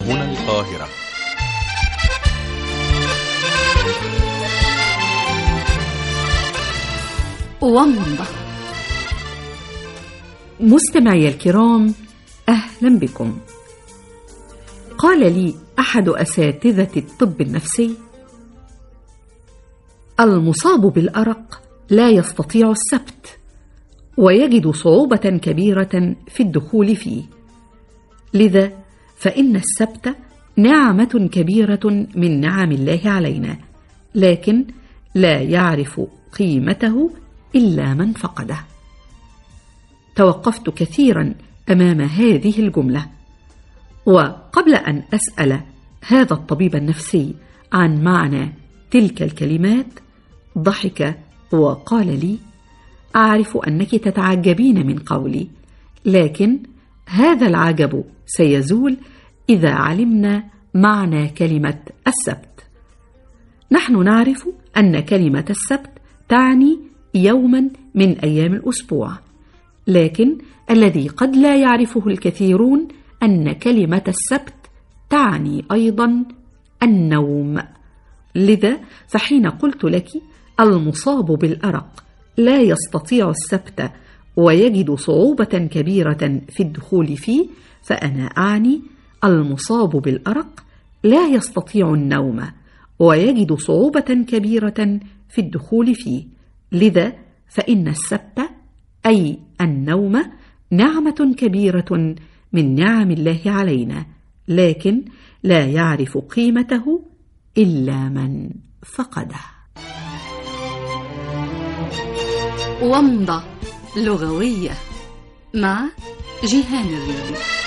هنا القاهرة. ومضة. مستمعي الكرام، أهلا بكم. قال لي أحد أساتذة الطب النفسي: المصاب بالأرق لا يستطيع السبت، ويجد صعوبة كبيرة في الدخول فيه، لذا فإن السبت نعمة كبيرة من نعم الله علينا، لكن لا يعرف قيمته إلا من فقده. توقفت كثيرا أمام هذه الجملة، وقبل أن أسأل هذا الطبيب النفسي عن معنى تلك الكلمات ضحك وقال لي: أعرف أنك تتعجبين من قولي، لكن هذا العجب سيزول إذا علمنا معنى كلمة السبت. نحن نعرف أن كلمة السبت تعني يوما من أيام الأسبوع، لكن الذي قد لا يعرفه الكثيرون أن كلمة السبت تعني أيضا النوم. لذا فحين قلت لك المصاب بالأرق لا يستطيع السبت ويجد صعوبة كبيرة في الدخول فيه، فأنا أعني المصاب بالأرق لا يستطيع النوم ويجد صعوبة كبيرة في الدخول فيه، لذا فإن السبت أي النوم نعمة كبيرة من نعم الله علينا، لكن لا يعرف قيمته إلا من فقده. ومضة لغوية مع جيهان الريدي.